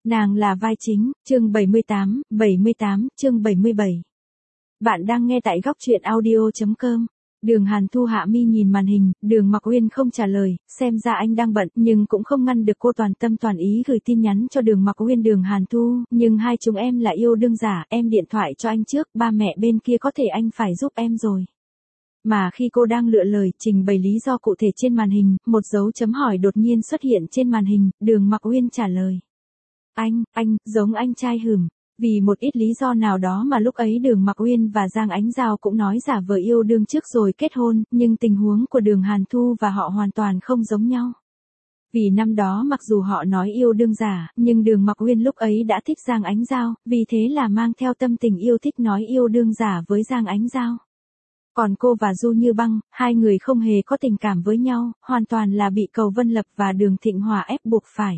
Nàng là vai chính, chương 78, chương 77. Bạn đang nghe tại góc truyện audio.com. Đường Hàn Thu hạ mi nhìn màn hình, Đường Mặc Uyên không trả lời, xem ra anh đang bận, nhưng cũng không ngăn được cô toàn tâm toàn ý gửi tin nhắn cho Đường Mặc Uyên. Đường Hàn Thu, nhưng hai chúng em là yêu đương giả, em điện thoại cho anh trước, ba mẹ bên kia có thể anh phải giúp em rồi. Mà khi cô đang lựa lời, trình bày lý do cụ thể trên màn hình, một dấu chấm hỏi đột nhiên xuất hiện trên màn hình, Đường Mặc Uyên trả lời. Anh, giống anh trai hừm. Vì một ít lý do nào đó mà lúc ấy Đường Mặc Uyên và Giang Ánh Giao cũng nói giả vờ yêu đương trước rồi kết hôn, nhưng tình huống của Đường Hàn Thu và họ hoàn toàn không giống nhau. Vì năm đó mặc dù họ nói yêu đương giả, nhưng Đường Mặc Uyên lúc ấy đã thích Giang Ánh Giao, vì thế là mang theo tâm tình yêu thích nói yêu đương giả với Giang Ánh Giao. Còn cô và Du Như Băng, hai người không hề có tình cảm với nhau, hoàn toàn là bị Cầu Vân Lập và Đường Thịnh Hòa ép buộc phải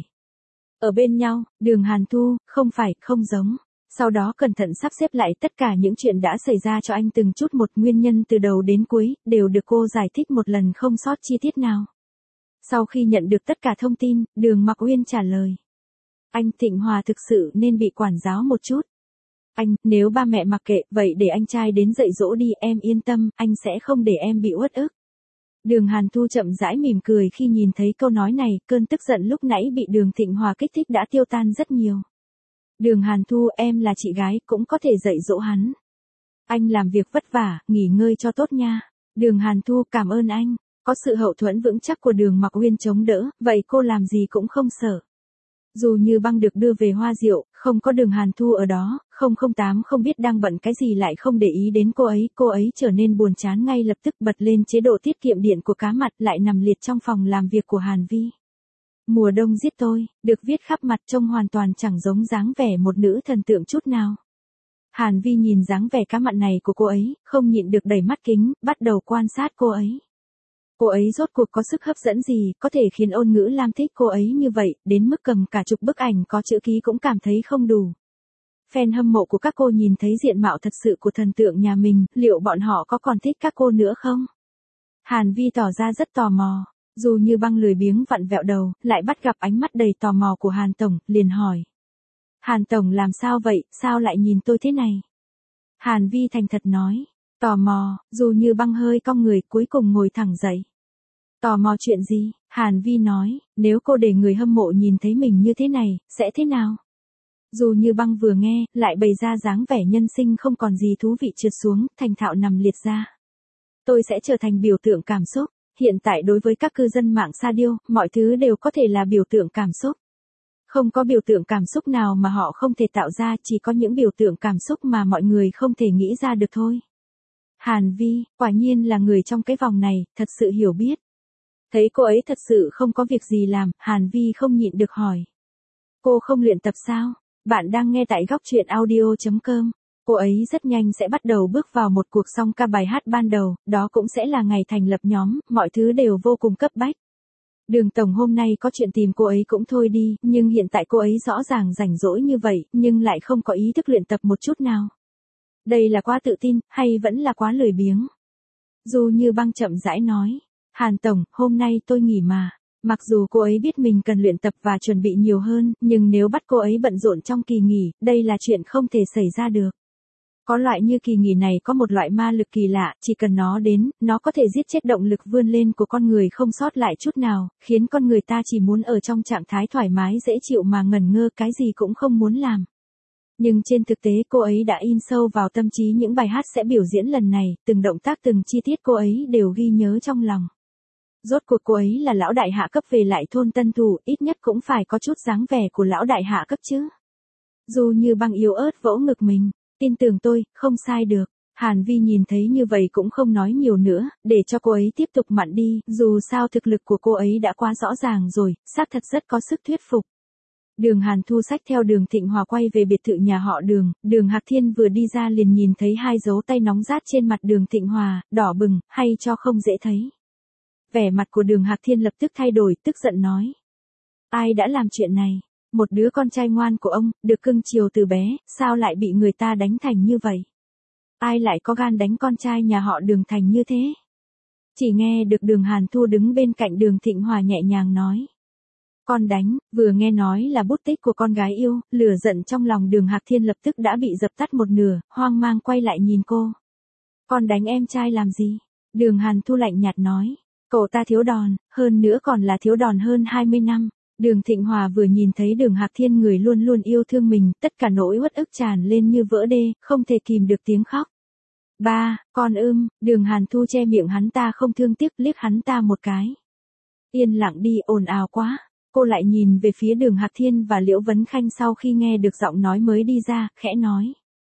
ở bên nhau. Đường Hàn Thu, không giống. Sau đó cẩn thận sắp xếp lại tất cả những chuyện đã xảy ra cho anh từng chút một, nguyên nhân từ đầu đến cuối, đều được cô giải thích một lần không sót chi tiết nào. Sau khi nhận được tất cả thông tin, Đường Mặc Uyên trả lời. Anh Thịnh Hòa thực sự nên bị quản giáo một chút. Anh, nếu ba mẹ mặc kệ, vậy để anh trai đến dạy dỗ đi, em yên tâm, anh sẽ không để em bị uất ức. Đường Hàn Thu chậm rãi mỉm cười khi nhìn thấy câu nói này, cơn tức giận lúc nãy bị Đường Thịnh Hòa kích thích đã tiêu tan rất nhiều. Đường Hàn Thu, em là chị gái, cũng có thể dạy dỗ hắn. Anh làm việc vất vả, nghỉ ngơi cho tốt nha. Đường Hàn Thu, cảm ơn anh. Có sự hậu thuẫn vững chắc của Đường Mặc Uyên chống đỡ, vậy cô làm gì cũng không sợ. Dù Như Băng được đưa về Hoa Diệu, không có Đường Hàn Thu ở đó, 008 không biết đang bận cái gì lại không để ý đến cô ấy trở nên buồn chán ngay lập tức bật lên chế độ tiết kiệm điện của cá mặt lại nằm liệt trong phòng làm việc của Hàn Vi. Mùa đông giết tôi, được viết khắp mặt trông hoàn toàn chẳng giống dáng vẻ một nữ thần tượng chút nào. Hàn Vi nhìn dáng vẻ cá mặn này của cô ấy, không nhịn được đẩy mắt kính, bắt đầu quan sát cô ấy. Cô ấy rốt cuộc có sức hấp dẫn gì, có thể khiến Ôn Ngữ Lam thích cô ấy như vậy, đến mức cầm cả chục bức ảnh có chữ ký cũng cảm thấy không đủ. Fan hâm mộ của các cô nhìn thấy diện mạo thật sự của thần tượng nhà mình, liệu bọn họ có còn thích các cô nữa không? Hàn Vi tỏ ra rất tò mò, dù Như Băng lười biếng vặn vẹo đầu, lại bắt gặp ánh mắt đầy tò mò của Hàn Tổng, liền hỏi. Hàn Tổng làm sao vậy, sao lại nhìn tôi thế này? Hàn Vi thành thật nói. Tò mò, dù Như Băng hơi cong người cuối cùng ngồi thẳng dậy. Tò mò chuyện gì? Hàn Vi nói, nếu cô để người hâm mộ nhìn thấy mình như thế này, sẽ thế nào? Dù Như Băng vừa nghe, lại bày ra dáng vẻ nhân sinh không còn gì thú vị trượt xuống, thành thạo nằm liệt ra. Tôi sẽ trở thành biểu tượng cảm xúc. Hiện tại đối với các cư dân mạng sa điêu, mọi thứ đều có thể là biểu tượng cảm xúc. Không có biểu tượng cảm xúc nào mà họ không thể tạo ra, chỉ có những biểu tượng cảm xúc mà mọi người không thể nghĩ ra được thôi. Hàn Vi, quả nhiên là người trong cái vòng này, thật sự hiểu biết. Thấy cô ấy thật sự không có việc gì làm, Hàn Vi không nhịn được hỏi. Cô không luyện tập sao? Bạn đang nghe tại góc truyện audio.com. Cô ấy rất nhanh sẽ bắt đầu bước vào một cuộc song ca bài hát ban đầu, đó cũng sẽ là ngày thành lập nhóm, mọi thứ đều vô cùng cấp bách. Đường Tổng hôm nay có chuyện tìm cô ấy cũng thôi đi, nhưng hiện tại cô ấy rõ ràng rảnh rỗi như vậy, nhưng lại không có ý thức luyện tập một chút nào. Đây là quá tự tin, hay vẫn là quá lười biếng? Dù Như Băng chậm rãi nói. Hàn Tổng, hôm nay tôi nghỉ mà. Mặc dù cô ấy biết mình cần luyện tập và chuẩn bị nhiều hơn, nhưng nếu bắt cô ấy bận rộn trong kỳ nghỉ, đây là chuyện không thể xảy ra được. Có loại như kỳ nghỉ này có một loại ma lực kỳ lạ, chỉ cần nó đến, nó có thể giết chết động lực vươn lên của con người không sót lại chút nào, khiến con người ta chỉ muốn ở trong trạng thái thoải mái dễ chịu mà ngẩn ngơ cái gì cũng không muốn làm. Nhưng trên thực tế cô ấy đã in sâu vào tâm trí những bài hát sẽ biểu diễn lần này, từng động tác từng chi tiết cô ấy đều ghi nhớ trong lòng. Rốt cuộc cô ấy là lão đại hạ cấp về lại thôn tân thủ, ít nhất cũng phải có chút dáng vẻ của lão đại hạ cấp chứ. Dù Như Băng yếu ớt vỗ ngực mình, tin tưởng tôi, không sai được. Hàn Vi nhìn thấy như vậy cũng không nói nhiều nữa, để cho cô ấy tiếp tục mặn đi, dù sao thực lực của cô ấy đã quá rõ ràng rồi, xác thật rất có sức thuyết phục. Đường Hàn Thu xách theo Đường Thịnh Hòa quay về biệt thự nhà họ Đường, Đường Hạc Thiên vừa đi ra liền nhìn thấy hai dấu tay nóng rát trên mặt Đường Thịnh Hòa, đỏ bừng, hay cho không dễ thấy. Vẻ mặt của Đường Hạc Thiên lập tức thay đổi, tức giận nói. Ai đã làm chuyện này? Một đứa con trai ngoan của ông, được cưng chiều từ bé, sao lại bị người ta đánh thành như vậy? Ai lại có gan đánh con trai nhà họ Đường thành như thế? Chỉ nghe được Đường Hàn Thu đứng bên cạnh Đường Thịnh Hòa nhẹ nhàng nói. Con đánh, vừa nghe nói là bút tích của con gái yêu, lửa giận trong lòng Đường Hạc Thiên lập tức đã bị dập tắt một nửa, hoang mang quay lại nhìn cô. Con đánh em trai làm gì? Đường Hàn Thu lạnh nhạt nói. Cậu ta thiếu đòn, hơn nữa còn là thiếu đòn hơn 20 năm. Đường Thịnh Hòa vừa nhìn thấy Đường Hạc Thiên người luôn luôn yêu thương mình, tất cả nỗi uất ức tràn lên như vỡ đê, không thể kìm được tiếng khóc. Ba, con Đường Hàn Thu che miệng hắn ta không thương tiếc liếc hắn ta một cái. Yên lặng đi, ồn ào quá. Cô lại nhìn về phía Đường Hạc Thiên và Liễu Vấn Khanh sau khi nghe được giọng nói mới đi ra, khẽ nói.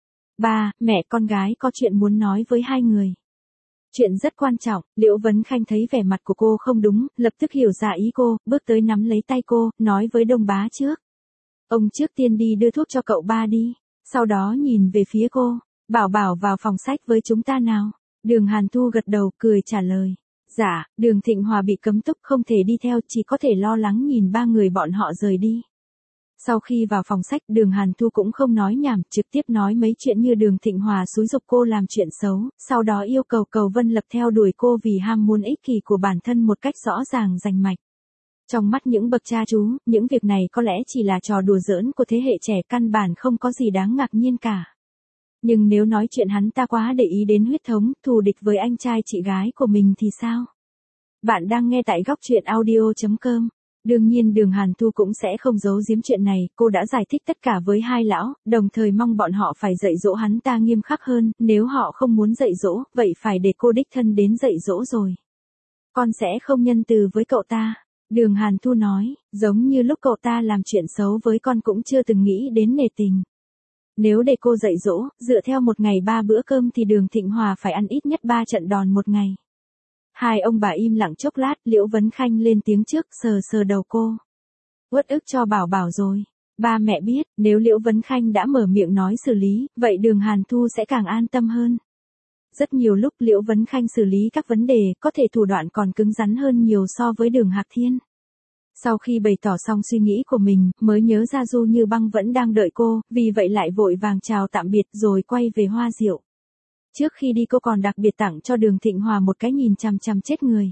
Ba, mẹ con gái có chuyện muốn nói với hai người. Chuyện rất quan trọng, Liễu Vấn Khanh thấy vẻ mặt của cô không đúng, lập tức hiểu ra ý cô, bước tới nắm lấy tay cô, nói với Đông Bá trước. Ông trước tiên đi đưa thuốc cho cậu ba đi, sau đó nhìn về phía cô, bảo vào phòng sách với chúng ta nào. Đường Hàn Thu gật đầu, cười trả lời. Dạ, Đường Thịnh Hòa bị cấm túc không thể đi theo, chỉ có thể lo lắng nhìn ba người bọn họ rời đi. Sau khi vào phòng sách, Đường Hàn Thu cũng không nói nhảm, trực tiếp nói mấy chuyện như Đường Thịnh Hòa xúi giục cô làm chuyện xấu, sau đó yêu cầu Cầu Vân Lập theo đuổi cô vì ham muốn ích kỷ của bản thân một cách rõ ràng rành mạch. Trong mắt những bậc cha chú, những việc này có lẽ chỉ là trò đùa giỡn của thế hệ trẻ, căn bản không có gì đáng ngạc nhiên cả. Nhưng nếu nói chuyện hắn ta quá để ý đến huyết thống, thù địch với anh trai chị gái của mình thì sao? Bạn đang nghe tại góc truyện audio.com. Đương nhiên Đường Hàn Thu cũng sẽ không giấu giếm chuyện này, cô đã giải thích tất cả với hai lão, đồng thời mong bọn họ phải dạy dỗ hắn ta nghiêm khắc hơn, nếu họ không muốn dạy dỗ, vậy phải để cô đích thân đến dạy dỗ rồi. Con sẽ không nhân từ với cậu ta. Đường Hàn Thu nói, giống như lúc cậu ta làm chuyện xấu với con cũng chưa từng nghĩ đến nể tình. Nếu để cô dạy dỗ, dựa theo một ngày 3 bữa cơm thì Đường Thịnh Hòa phải ăn ít nhất 3 trận đòn một ngày. Hai ông bà im lặng chốc lát, Liễu Vấn Khanh lên tiếng trước, sờ đầu cô. Uất ức cho bảo rồi. Ba mẹ biết, nếu Liễu Vấn Khanh đã mở miệng nói xử lý, vậy Đường Hàn Thu sẽ càng an tâm hơn. Rất nhiều lúc Liễu Vấn Khanh xử lý các vấn đề, có thể thủ đoạn còn cứng rắn hơn nhiều so với Đường Hạc Thiên. Sau khi bày tỏ xong suy nghĩ của mình, mới nhớ ra Du Như Băng vẫn đang đợi cô, vì vậy lại vội vàng chào tạm biệt rồi quay về Hoa Diệu. Trước khi đi cô còn đặc biệt tặng cho Đường Thịnh Hòa một cái nhìn chằm chằm chết người.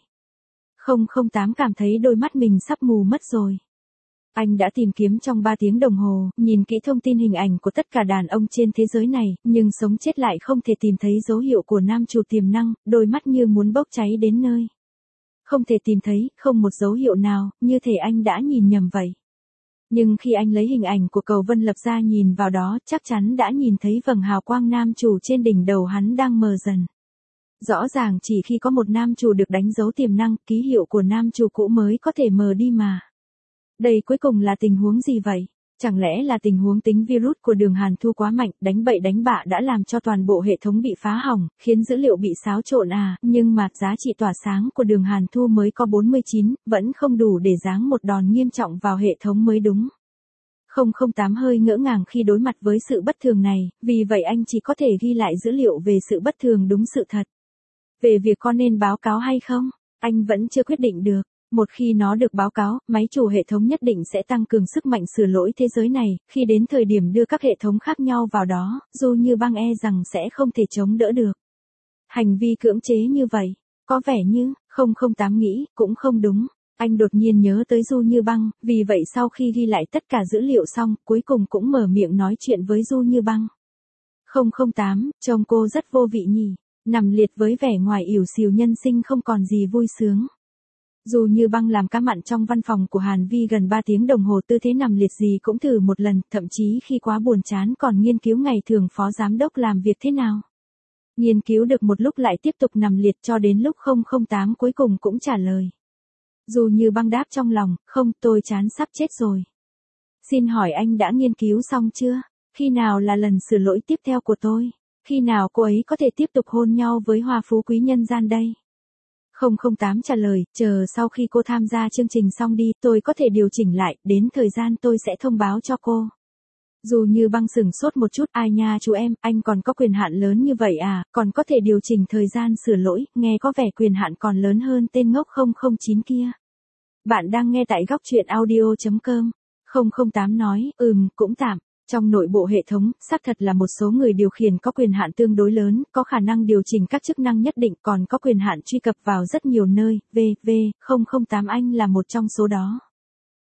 008 cảm thấy đôi mắt mình sắp mù mất rồi. Anh đã tìm kiếm trong 3 tiếng đồng hồ, nhìn kỹ thông tin hình ảnh của tất cả đàn ông trên thế giới này, nhưng sống chết lại không thể tìm thấy dấu hiệu của nam chủ tiềm năng, đôi mắt như muốn bốc cháy đến nơi. Không thể tìm thấy, không một dấu hiệu nào, như thể anh đã nhìn nhầm vậy. Nhưng khi anh lấy hình ảnh của Cầu Vân Lập ra nhìn vào đó, chắc chắn đã nhìn thấy vầng hào quang nam chủ trên đỉnh đầu hắn đang mờ dần. Rõ ràng chỉ khi có một nam chủ được đánh dấu tiềm năng, ký hiệu của nam chủ cũ mới có thể mờ đi mà. Đây cuối cùng là tình huống gì vậy? Chẳng lẽ là tình huống tính virus của Đường Hàn Thu quá mạnh, đánh bậy đánh bạ đã làm cho toàn bộ hệ thống bị phá hỏng, khiến dữ liệu bị xáo trộn à, nhưng mà giá trị tỏa sáng của Đường Hàn Thu mới có 49, vẫn không đủ để giáng một đòn nghiêm trọng vào hệ thống mới đúng. 008 hơi ngỡ ngàng khi đối mặt với sự bất thường này, vì vậy anh chỉ có thể ghi lại dữ liệu về sự bất thường đúng sự thật. Về việc có nên báo cáo hay không, anh vẫn chưa quyết định được. Một khi nó được báo cáo, máy chủ hệ thống nhất định sẽ tăng cường sức mạnh sửa lỗi thế giới này, khi đến thời điểm đưa các hệ thống khác nhau vào đó, Du Như Băng e rằng sẽ không thể chống đỡ được. Hành vi cưỡng chế như vậy, có vẻ như, 008 nghĩ, cũng không đúng. Anh đột nhiên nhớ tới Du Như Băng, vì vậy sau khi ghi lại tất cả dữ liệu xong, cuối cùng cũng mở miệng nói chuyện với Du Như Băng. 008, trông cô rất vô vị nhỉ, nằm liệt với vẻ ngoài ỉu xìu nhân sinh không còn gì vui sướng. Du Như Băng làm cá mặn trong văn phòng của Hàn Vi gần 3 tiếng đồng hồ, tư thế nằm liệt gì cũng thử một lần, thậm chí khi quá buồn chán còn nghiên cứu ngày thường phó giám đốc làm việc thế nào. Nghiên cứu được một lúc lại tiếp tục nằm liệt cho đến lúc 008 cuối cùng cũng trả lời. Du Như Băng đáp trong lòng, không, tôi chán sắp chết rồi. Xin hỏi anh đã nghiên cứu xong chưa? Khi nào là lần sửa lỗi tiếp theo của tôi? Khi nào cô ấy có thể tiếp tục hôn nhau với hoa phú quý nhân gian đây? 008 trả lời, chờ sau khi cô tham gia chương trình xong đi, tôi có thể điều chỉnh lại, đến thời gian tôi sẽ thông báo cho cô. Du Như Băng sửng sốt một chút, ai nha chú em, anh còn có quyền hạn lớn như vậy à, còn có thể điều chỉnh thời gian sửa lỗi, nghe có vẻ quyền hạn còn lớn hơn tên ngốc 009 kia. Bạn đang nghe tại góc truyện audio.com. 008 nói, cũng tạm. Trong nội bộ hệ thống, xác thật là một số người điều khiển có quyền hạn tương đối lớn, có khả năng điều chỉnh các chức năng nhất định, còn có quyền hạn truy cập vào rất nhiều nơi, 008 anh là một trong số đó.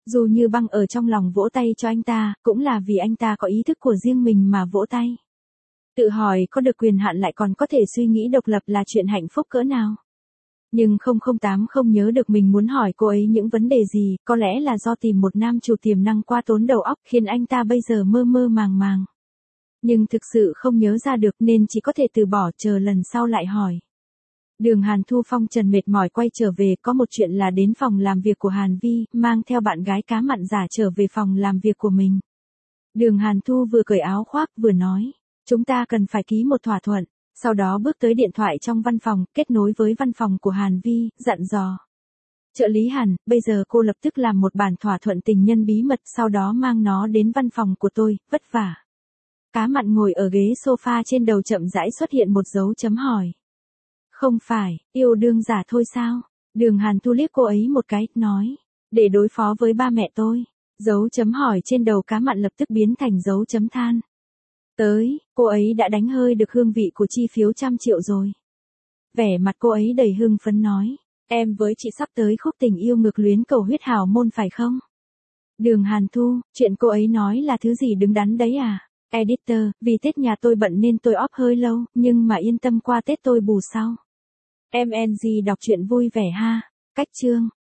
Dù như băng ở trong lòng vỗ tay cho anh ta, cũng là vì anh ta có ý thức của riêng mình mà vỗ tay. Tự hỏi có được quyền hạn lại còn có thể suy nghĩ độc lập là chuyện hạnh phúc cỡ nào. Nhưng 008 không nhớ được mình muốn hỏi cô ấy những vấn đề gì, có lẽ là do tìm một nam chủ tiềm năng qua tốn đầu óc khiến anh ta bây giờ mơ mơ màng màng. Nhưng thực sự không nhớ ra được nên chỉ có thể từ bỏ chờ lần sau lại hỏi. Đường Hàn Thu phong trần mệt mỏi quay trở về, có một chuyện là đến phòng làm việc của Hàn Vi, mang theo bạn gái cá mặn giả trở về phòng làm việc của mình. Đường Hàn Thu vừa cởi áo khoác vừa nói, chúng ta cần phải ký một thỏa thuận, sau đó bước tới điện thoại trong văn phòng, kết nối với văn phòng của Hàn Vi, dặn dò. Trợ lý Hàn, bây giờ cô lập tức làm một bản thỏa thuận tình nhân bí mật, sau đó mang nó đến văn phòng của tôi, vất vả. Cá mặn ngồi ở ghế sofa, trên đầu chậm rãi xuất hiện một dấu chấm hỏi. Không phải, yêu đương giả thôi sao? Đường Hàn Thu liếc cô ấy một cái, nói. Để đối phó với ba mẹ tôi. Dấu chấm hỏi trên đầu cá mặn lập tức biến thành dấu chấm than. Tới, cô ấy đã đánh hơi được hương vị của chi phiếu 100 triệu rồi. Vẻ mặt cô ấy đầy hưng phấn nói. Em với chị sắp tới khúc tình yêu ngược luyến cầu huyết hào môn phải không? Đường Hàn Thu, chuyện cô ấy nói là thứ gì đứng đắn đấy à? Editor, vì Tết nhà tôi bận nên tôi off hơi lâu, nhưng mà yên tâm qua Tết tôi bù sau. MNG đọc truyện vui vẻ ha. Cách chương.